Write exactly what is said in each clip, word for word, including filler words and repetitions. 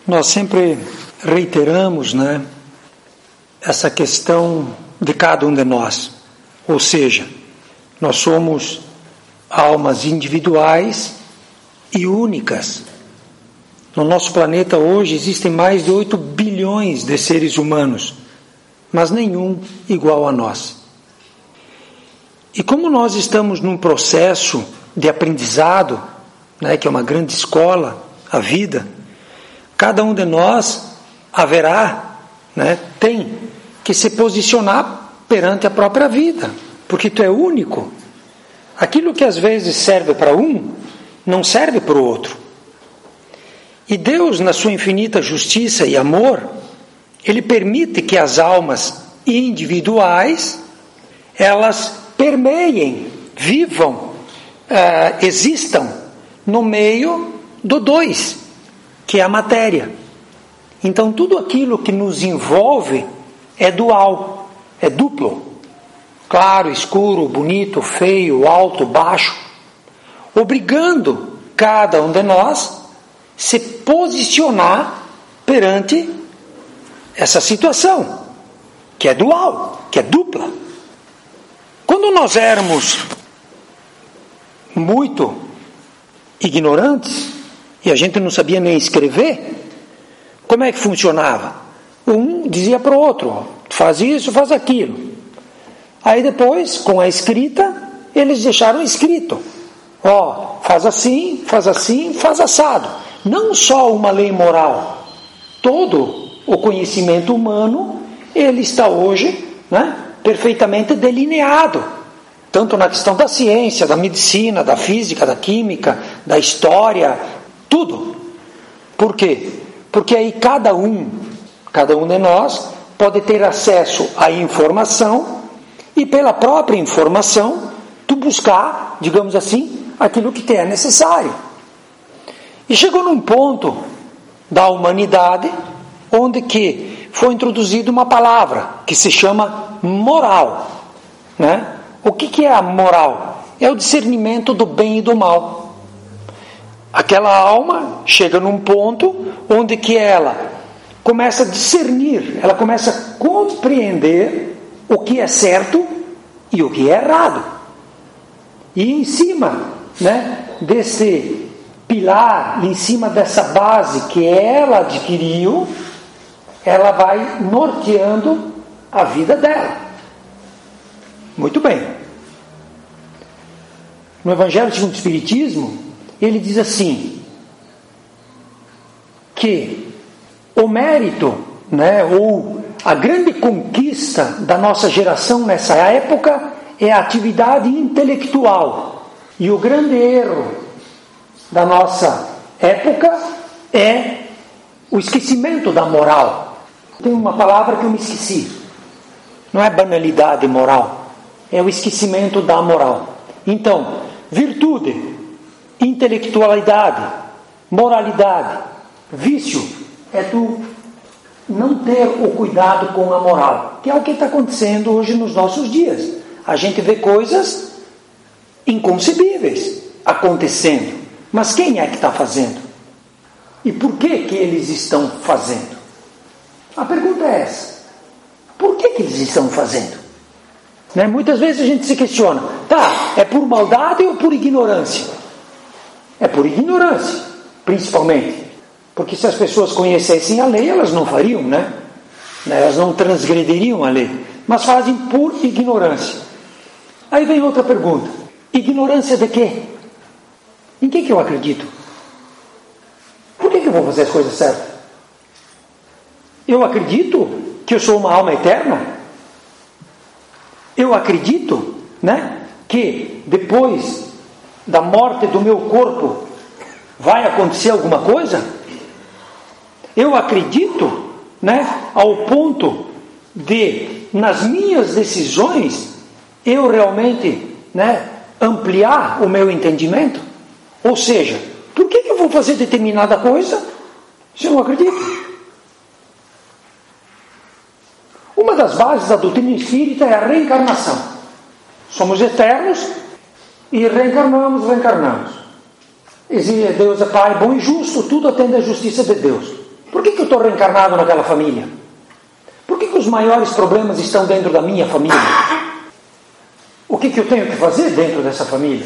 Nós sempre reiteramos, né, essa questão de cada um de nós. Ou seja, nós somos almas individuais e únicas. No nosso planeta hoje existem mais de oito bilhões de seres humanos, mas nenhum igual a nós. E como nós estamos num processo de aprendizado, né, que é uma grande escola, a vida, cada um de nós haverá, né, tem que se posicionar perante a própria vida, porque tu é único. Aquilo que às vezes serve para um, não serve para o outro. E Deus, na sua infinita justiça e amor, Ele permite que as almas individuais, elas permeiem, vivam, uh, existam no meio do dois, que é a matéria. Então tudo aquilo que nos envolve é dual, é duplo. Claro, escuro, bonito, feio, alto, baixo. Obrigando cada um de nós se posicionar perante essa situação, que é dual, que é dupla. Quando nós éramos muito ignorantes, e a gente não sabia nem escrever, como é que funcionava? Um dizia para o outro, faz isso, faz aquilo. Aí depois, com a escrita, eles deixaram escrito. Ó, faz assim, faz assim, faz assado. Não só uma lei moral, todo o conhecimento humano, ele está hoje, né, perfeitamente delineado, tanto na questão da ciência, da medicina, da física, da química, da história, tudo. Por quê? Porque aí cada um, cada um de nós pode ter acesso à informação e pela própria informação tu buscar, digamos assim, aquilo que te é necessário. E chegou num ponto da humanidade onde que foi introduzida uma palavra que se chama moral, né? O que que é a moral? É o discernimento do bem e do mal. Aquela alma chega num ponto onde que ela começa a discernir, ela começa a compreender o que é certo e o que é errado. E em cima, né, desse pilar, em cima dessa base que ela adquiriu, ela vai norteando a vida dela. Muito bem. No Evangelho segundo o Espiritismo, ele diz assim, que o mérito, né, ou a grande conquista da nossa geração nessa época é a atividade intelectual. E o grande erro da nossa época é o esquecimento da moral. Tem uma palavra que eu me esqueci. Não é banalidade moral, é o esquecimento da moral. Então, virtude, intelectualidade, moralidade, vício é tu não ter o cuidado com a moral, que é o que está acontecendo hoje nos nossos dias. A gente vê coisas inconcebíveis acontecendo, mas quem é que está fazendo? E por que que eles estão fazendo? A pergunta é essa: por que que eles estão fazendo? Né? Muitas vezes a gente se questiona, tá, é por maldade ou por ignorância? É por ignorância, principalmente. Porque se as pessoas conhecessem a lei, elas não fariam, né? Elas não transgrediriam a lei, mas fazem por ignorância. Aí vem outra pergunta: ignorância de quê? Em que que eu acredito? Por que que eu vou fazer as coisas certas? Eu acredito que eu sou uma alma eterna? Eu acredito, né, que depois da morte do meu corpo vai acontecer alguma coisa? Eu acredito, né, ao ponto de, nas minhas decisões, eu realmente, né, ampliar o meu entendimento? Ou seja, por que que eu vou fazer determinada coisa se eu não acredito? Uma das bases da doutrina espírita é a reencarnação. Somos eternos e reencarnamos, reencarnamos. Deus é Pai bom e justo, tudo atende à justiça de Deus. Por Por que, que eu estou reencarnado naquela família? Por que, que os maiores problemas estão dentro da minha família? O que, que eu tenho que fazer dentro dessa família?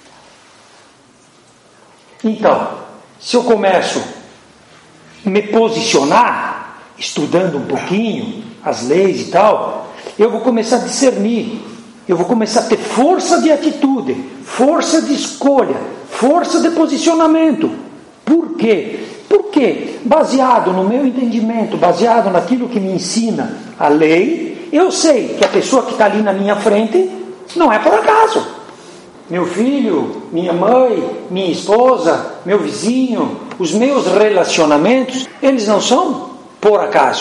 Então, se eu começo a me posicionar, estudando um pouquinho as leis e tal, eu vou começar a discernir, eu vou começar a ter força de atitude, força de escolha, força de posicionamento. Por quê? Porque, baseado no meu entendimento, baseado naquilo que me ensina a lei, eu sei que a pessoa que está ali na minha frente não é por acaso. Meu filho, minha mãe, minha esposa, meu vizinho, os meus relacionamentos, eles não são por acaso.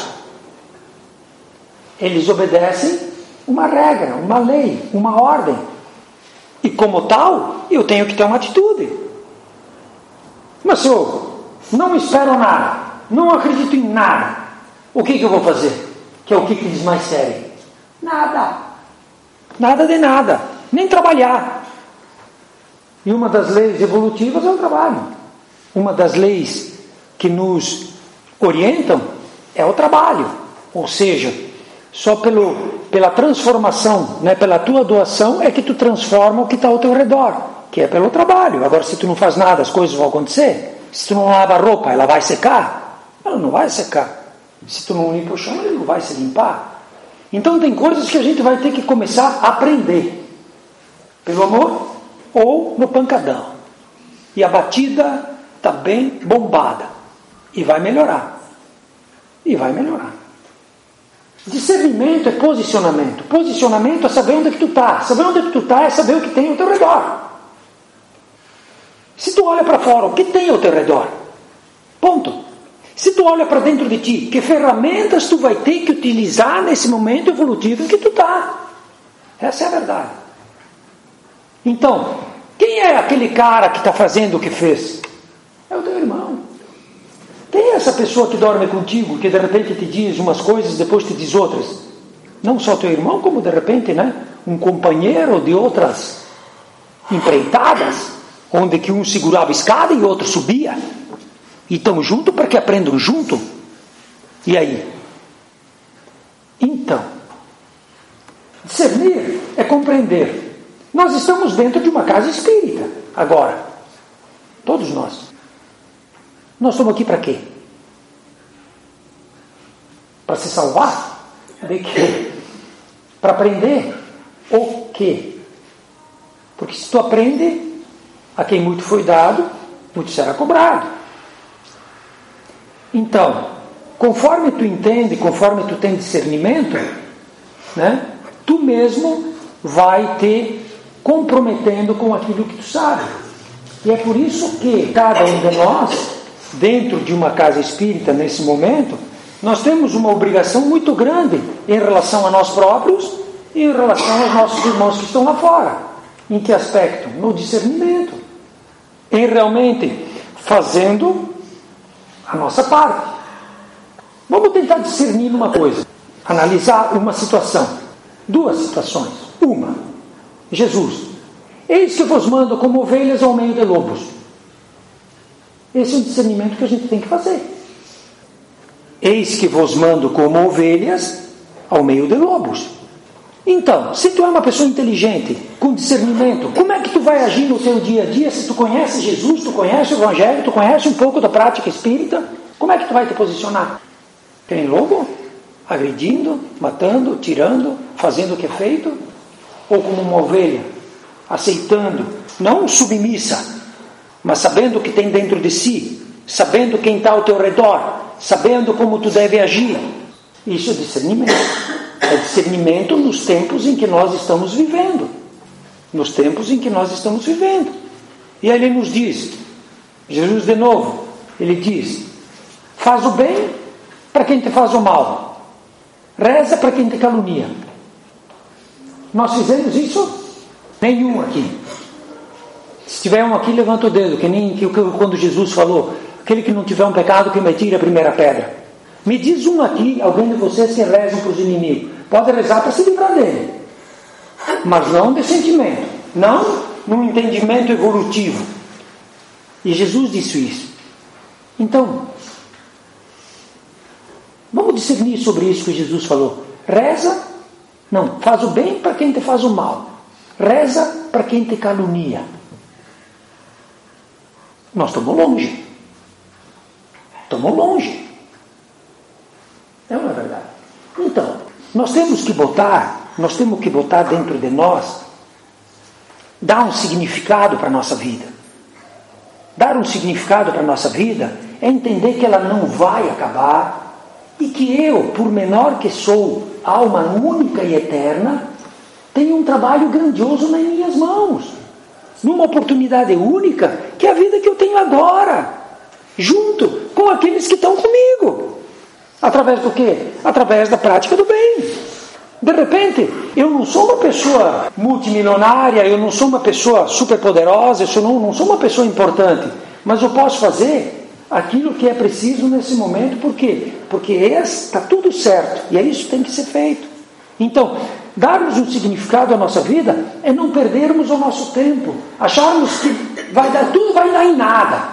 Eles obedecem uma regra, uma lei, uma ordem. E como tal, eu tenho que ter uma atitude. Mas se eu não espero nada, não acredito em nada, o que, que eu vou fazer? Que é o que, que eles mais querem? Nada. Nada de nada. Nem trabalhar. E uma das leis evolutivas é o trabalho. Uma das leis que nos orientam é o trabalho. Ou seja, só pelo, pela transformação, né, pela tua doação, é que tu transforma o que está ao teu redor, que é pelo trabalho. Agora, se tu não faz nada, as coisas vão acontecer. Se tu não lava a roupa, ela vai secar? Ela não vai secar. Se tu não limpa o chão, ele não vai se limpar. Então tem coisas que a gente vai ter que começar a aprender. Pelo amor ou no pancadão. E a batida está bem bombada. E vai melhorar. E vai melhorar. Discernimento é posicionamento. Posicionamento é saber onde é que tu está. Saber onde é que tu está é saber o que tem ao teu redor. Se tu olha para fora, o que tem ao teu redor? Ponto. Se tu olha para dentro de ti, que ferramentas tu vai ter que utilizar nesse momento evolutivo em que tu está? Essa é a verdade. Então, quem é aquele cara que está fazendo o que fez? É o teu irmão. Quem é essa pessoa que dorme contigo, que de repente te diz umas coisas e depois te diz outras? Não só teu irmão, como de repente, né, um companheiro de outras empreitadas, onde que um segurava a escada e o outro subia. E estão juntos para que aprendam junto. E aí? Então, discernir é compreender. Nós estamos dentro de uma casa espírita, agora. Todos nós. Nós estamos aqui para quê? Para se salvar? De quê? Para aprender o quê? Porque se tu aprende, a quem muito foi dado, muito será cobrado. Então, conforme tu entende, conforme tu tem discernimento, né, tu mesmo vai te comprometendo com aquilo que tu sabe. E é por isso que cada um de nós, dentro de uma casa espírita, nesse momento, nós temos uma obrigação muito grande em relação a nós próprios e em relação aos nossos irmãos que estão lá fora. Em que aspecto? No discernimento. Em realmente fazendo a nossa parte. Vamos tentar discernir uma coisa. Analisar uma situação. Duas situações. Uma. Jesus. Eis que vos mando como ovelhas ao meio de lobos. Esse é um discernimento que a gente tem que fazer. Eis que vos mando como ovelhas ao meio de lobos. Então, se tu é uma pessoa inteligente, com discernimento, como é que tu vai agir no teu dia a dia se tu conhece Jesus, tu conhece o Evangelho, tu conhece um pouco da prática espírita? Como é que tu vai te posicionar? Tem lobo? Agredindo, matando, tirando, fazendo o que é feito? Ou como uma ovelha, aceitando, não submissa, mas sabendo o que tem dentro de si, sabendo quem está ao teu redor, sabendo como tu deve agir? Isso é discernimento. É discernimento nos tempos em que nós estamos vivendo. Nos tempos em que nós estamos vivendo. E aí ele nos diz, Jesus de novo, ele diz, faz o bem para quem te faz o mal. Reza para quem te calunia. Nós fizemos isso? Nenhum aqui. Se tiver um aqui, levanta o dedo, que nem que, quando Jesus falou, aquele que não tiver um pecado, que me tire a primeira pedra. Me diz um aqui, alguém de vocês que rezam para os inimigos. Pode rezar para se livrar dele. Mas não de sentimento. Não num entendimento evolutivo. E Jesus disse isso. Então, vamos discernir sobre isso que Jesus falou. Reza, não, faz o bem para quem te faz o mal. Reza para quem te calunia. Nós estamos longe. Estamos longe. É uma verdade. Então, nós temos que botar, nós temos que botar dentro de nós, dar um significado para a nossa vida. Dar um significado para a nossa vida é entender que ela não vai acabar e que eu, por menor que sou, alma única e eterna, tenho um trabalho grandioso nas minhas mãos. Numa oportunidade única, que é a vida que eu tenho agora, junto com aqueles que estão comigo. Através do quê? Através da prática do bem. De repente, eu não sou uma pessoa multimilionária, eu não sou uma pessoa superpoderosa, eu não, não sou uma pessoa importante, mas eu posso fazer aquilo que é preciso nesse momento. Por quê? Porque está tudo certo, e é isso que tem que ser feito. Então, darmos um significado à nossa vida é não perdermos o nosso tempo, acharmos que vai dar, tudo vai dar em nada.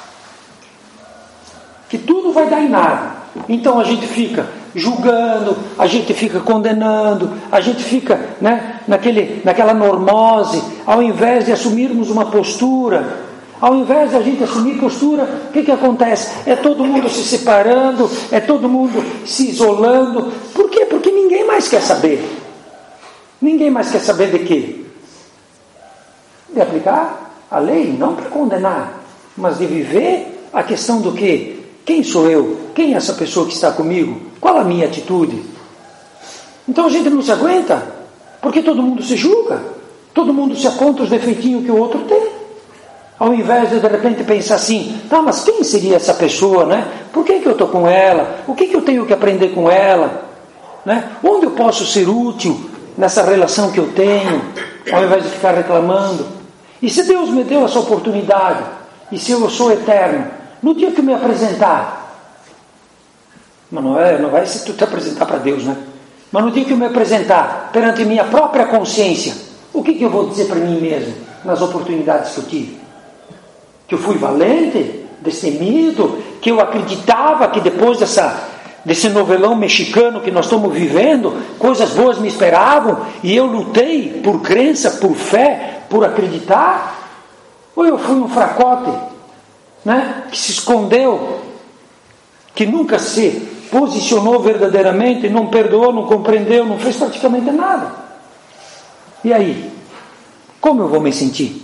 Que tudo vai dar em nada. Então a gente fica julgando, a gente fica condenando, a gente fica, né, naquele, naquela normose, ao invés de assumirmos uma postura. Ao invés de a gente assumir postura, o que, que acontece? É todo mundo se separando, é todo mundo se isolando. Por quê? Porque ninguém mais quer saber. Ninguém mais quer saber de quê? De aplicar a lei, não para condenar, mas de viver a questão do quê? Quem sou eu? Quem é essa pessoa que está comigo? Qual a minha atitude? Então a gente não se aguenta, porque todo mundo se julga, todo mundo se aponta os defeitinhos que o outro tem. Ao invés de de repente pensar assim, tá, mas quem seria essa pessoa, né? Por que, que eu estou com ela? O que, que eu tenho que aprender com ela? Né? Onde eu posso ser útil nessa relação que eu tenho, ao invés de ficar reclamando? E se Deus me deu essa oportunidade, e se eu sou eterno, no dia que eu me apresentar, mas não, é, não vai ser tu te apresentar para Deus, né? Mas no dia que eu me apresentar perante minha própria consciência, o que, que eu vou dizer para mim mesmo nas oportunidades que eu tive? Que eu fui valente, destemido, que eu acreditava que depois dessa, desse novelão mexicano que nós estamos vivendo, coisas boas me esperavam, e eu lutei por crença, por fé, por acreditar? Ou eu fui um fracote, né, que se escondeu, que nunca se posicionou verdadeiramente, não perdoou, não compreendeu, não fez praticamente nada? E aí? Como eu vou me sentir?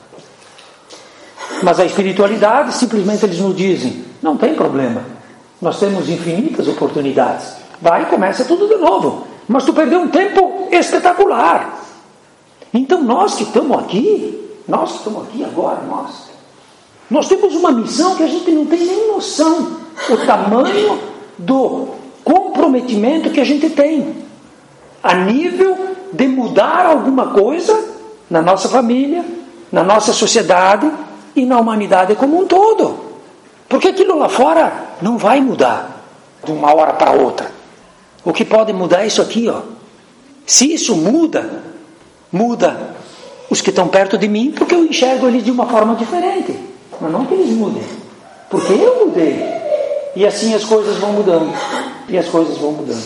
Mas a espiritualidade, simplesmente eles nos dizem, não tem problema, nós temos infinitas oportunidades, vai e começa tudo de novo, mas tu perdeu um tempo espetacular. Então nós que estamos aqui, nós que estamos aqui agora, nós Nós temos uma missão que a gente não tem nem noção o tamanho do comprometimento que a gente tem a nível de mudar alguma coisa na nossa família, na nossa sociedade e na humanidade como um todo. Porque aquilo lá fora não vai mudar de uma hora para outra. O que pode mudar é isso aqui, ó. Se isso muda, muda os que estão perto de mim, porque eu enxergo eles de uma forma diferente. Mas não que eles mudem, porque eu mudei. E assim as coisas vão mudando. E as coisas vão mudando.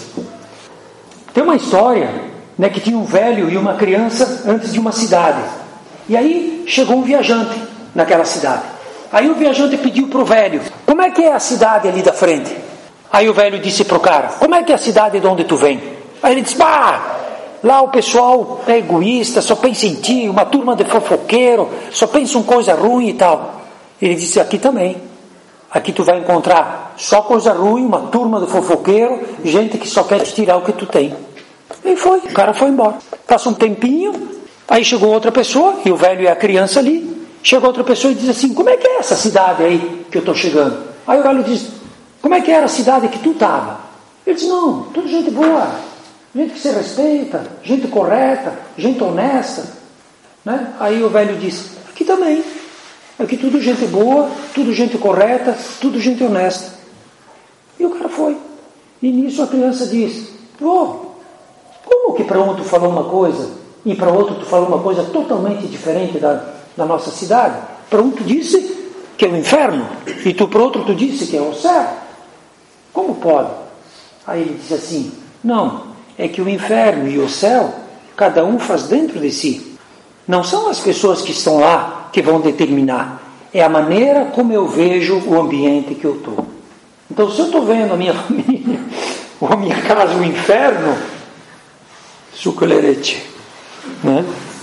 Tem uma história, né, que tinha um velho e uma criança antes de uma cidade. E aí chegou um viajante naquela cidade. Aí o viajante pediu para o velho, como é que é a cidade ali da frente? Aí o velho disse para o cara, como é que é a cidade de onde tu vem? Aí ele disse, bah, lá o pessoal é egoísta, só pensa em ti, uma turma de fofoqueiro, só pensa em coisa ruim e tal. Ele disse, aqui também. Aqui tu vai encontrar só coisa ruim, uma turma de fofoqueiro, gente que só quer te tirar o que tu tem. E foi, o cara foi embora. Passa um tempinho, aí chegou outra pessoa, e o velho e a criança ali, chegou outra pessoa e diz assim, como é que é essa cidade aí que eu estou chegando? Aí o velho diz, como é que era a cidade que tu estava? Ele diz, não, tudo gente boa, gente que se respeita, gente correta, gente honesta. Né? Aí o velho diz, aqui também. Aqui tudo gente boa, tudo gente correta, tudo gente honesta. E o cara foi. E nisso a criança diz, vô, como que para um tu falou uma coisa e para outro tu falou uma coisa totalmente diferente da, da nossa cidade? Para um tu disse que é o inferno e tu para outro tu disse que é o céu. Como pode? Aí ele diz assim, não, é que o inferno e o céu, cada um faz dentro de si. Não são as pessoas que estão lá que vão determinar. É a maneira como eu vejo o ambiente que eu estou. Então, se eu estou vendo a minha família, ou a minha casa, o inferno, succolerete, né?